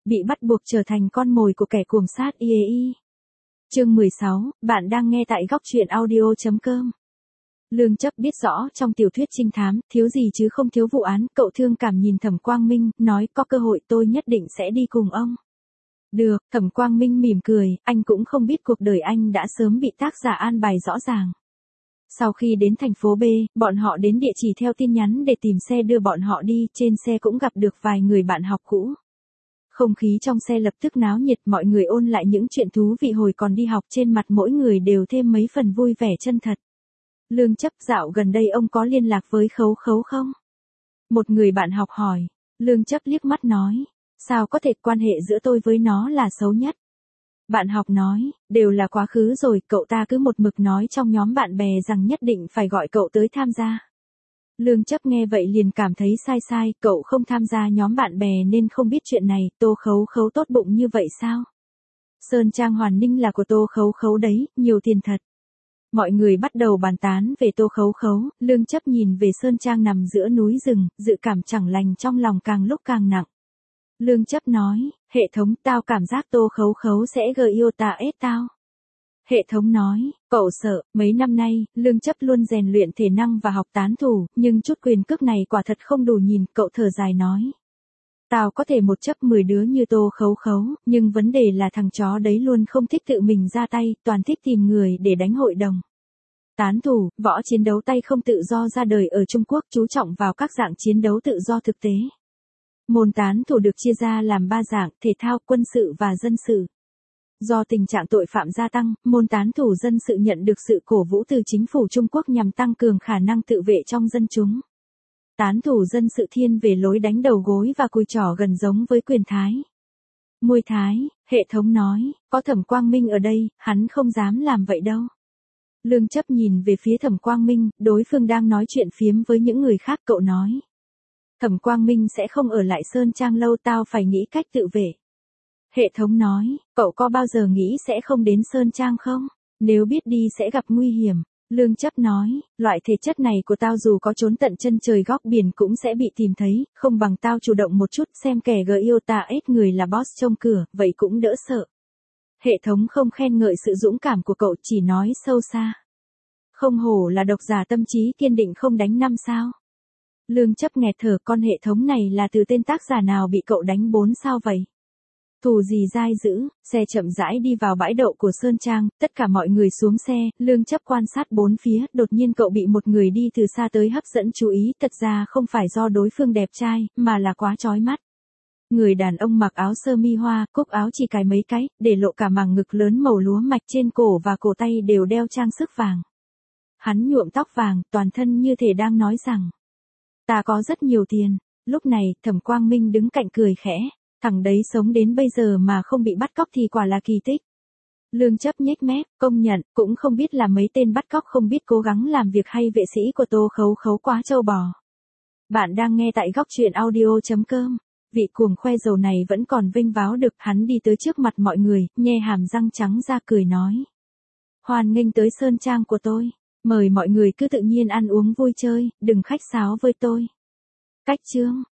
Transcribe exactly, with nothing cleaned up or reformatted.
bị bắt buộc trở thành con mồi của kẻ cuồng sát i a e. Chương mười sáu, bạn đang nghe tại góc truyện audio chấm com. Lương Chấp biết rõ trong tiểu thuyết trinh thám, thiếu gì chứ không thiếu vụ án, cậu thương cảm nhìn Thẩm Quang Minh, nói có cơ hội tôi nhất định sẽ đi cùng ông. Được, Thẩm Quang Minh mỉm cười, anh cũng không biết cuộc đời anh đã sớm bị tác giả an bài rõ ràng. Sau khi đến thành phố B, bọn họ đến địa chỉ theo tin nhắn để tìm xe đưa bọn họ đi, trên xe cũng gặp được vài người bạn học cũ. Không khí trong xe lập tức náo nhiệt, mọi người ôn lại những chuyện thú vị hồi còn đi học, trên mặt mỗi người đều thêm mấy phần vui vẻ chân thật. Lương Chấp, dạo gần đây ông có liên lạc với Khấu Khấu không? Một người bạn học hỏi. Lương Chấp liếc mắt nói, sao có thể, quan hệ giữa tôi với nó là xấu nhất. Bạn học nói, đều là quá khứ rồi, cậu ta cứ một mực nói trong nhóm bạn bè rằng nhất định phải gọi cậu tới tham gia. Lương Chấp nghe vậy liền cảm thấy sai sai, cậu không tham gia nhóm bạn bè nên không biết chuyện này, Tô Khấu Khấu tốt bụng như vậy sao? Sơn Trang Hoàn Ninh là của Tô Khấu Khấu đấy, nhiều tiền thật. Mọi người bắt đầu bàn tán về Tô Khấu Khấu, Lương Chấp nhìn về Sơn Trang nằm giữa núi rừng, dự cảm chẳng lành trong lòng càng lúc càng nặng. Lương Chấp nói, hệ thống, tao cảm giác Tô Khấu Khấu sẽ gợi yêu ta ết tao. Hệ thống nói, cậu sợ, mấy năm nay, Lương Chấp luôn rèn luyện thể năng và học tán thủ, nhưng chút quyền cước này quả thật không đủ nhìn, cậu thở dài nói. Tao có thể một chấp mười đứa như Tô Khấu Khấu, nhưng vấn đề là thằng chó đấy luôn không thích tự mình ra tay, toàn thích tìm người để đánh hội đồng. Tán thủ, võ chiến đấu tay không tự do ra đời ở Trung Quốc, chú trọng vào các dạng chiến đấu tự do thực tế. Môn tán thủ được chia ra làm ba dạng, thể thao, quân sự và dân sự. Do tình trạng tội phạm gia tăng, môn tán thủ dân sự nhận được sự cổ vũ từ chính phủ Trung Quốc nhằm tăng cường khả năng tự vệ trong dân chúng. Tán thủ dân sự thiên về lối đánh đầu gối và cùi trỏ gần giống với quyền thái. Muay Thái, hệ thống nói, có Thẩm Quang Minh ở đây, hắn không dám làm vậy đâu. Lương Chấp nhìn về phía Thẩm Quang Minh, đối phương đang nói chuyện phiếm với những người khác, cậu nói. Thẩm Quang Minh sẽ không ở lại Sơn Trang lâu, tao phải nghĩ cách tự vệ. Hệ thống nói, cậu có bao giờ nghĩ sẽ không đến Sơn Trang không? Nếu biết đi sẽ gặp nguy hiểm. Lương Chấp nói, loại thể chất này của tao dù có trốn tận chân trời góc biển cũng sẽ bị tìm thấy, không bằng tao chủ động một chút, xem kẻ gợi yêu ta ết người là boss trông cửa, vậy cũng đỡ sợ. Hệ thống không khen ngợi sự dũng cảm của cậu, chỉ nói sâu xa. Không hổ là độc giả tâm trí kiên định không đánh năm sao. Lương Chấp nghẹt thở, con hệ thống này là từ tên tác giả nào bị cậu đánh bốn sao vậy? Thù gì dai dữ, xe chậm rãi đi vào bãi đậu của Sơn Trang, tất cả mọi người xuống xe, Lương Chấp quan sát bốn phía, đột nhiên cậu bị một người đi từ xa tới hấp dẫn chú ý, thật ra không phải do đối phương đẹp trai, mà là quá chói mắt. Người đàn ông mặc áo sơ mi hoa, cúc áo chỉ cài mấy cái, để lộ cả màng ngực lớn màu lúa mạch, trên cổ và cổ tay đều đeo trang sức vàng. Hắn nhuộm tóc vàng, toàn thân như thể đang nói rằng, ta có rất nhiều tiền. Lúc này, Thẩm Quang Minh đứng cạnh cười khẽ. Thằng đấy sống đến bây giờ mà không bị bắt cóc thì quả là kỳ tích. Lương Chấp nhếch mép, công nhận, cũng không biết là mấy tên bắt cóc không biết cố gắng làm việc hay vệ sĩ của Tô Khấu Khấu quá trâu bò. Bạn đang nghe tại góc truyện audio chấm com. Vị cuồng khoe giàu này vẫn còn vênh váo được, hắn đi tới trước mặt mọi người, nhe hàm răng trắng ra cười nói. Hoan nghênh tới Sơn Trang của tôi. Mời mọi người cứ tự nhiên ăn uống vui chơi, đừng khách sáo với tôi. Cách chương.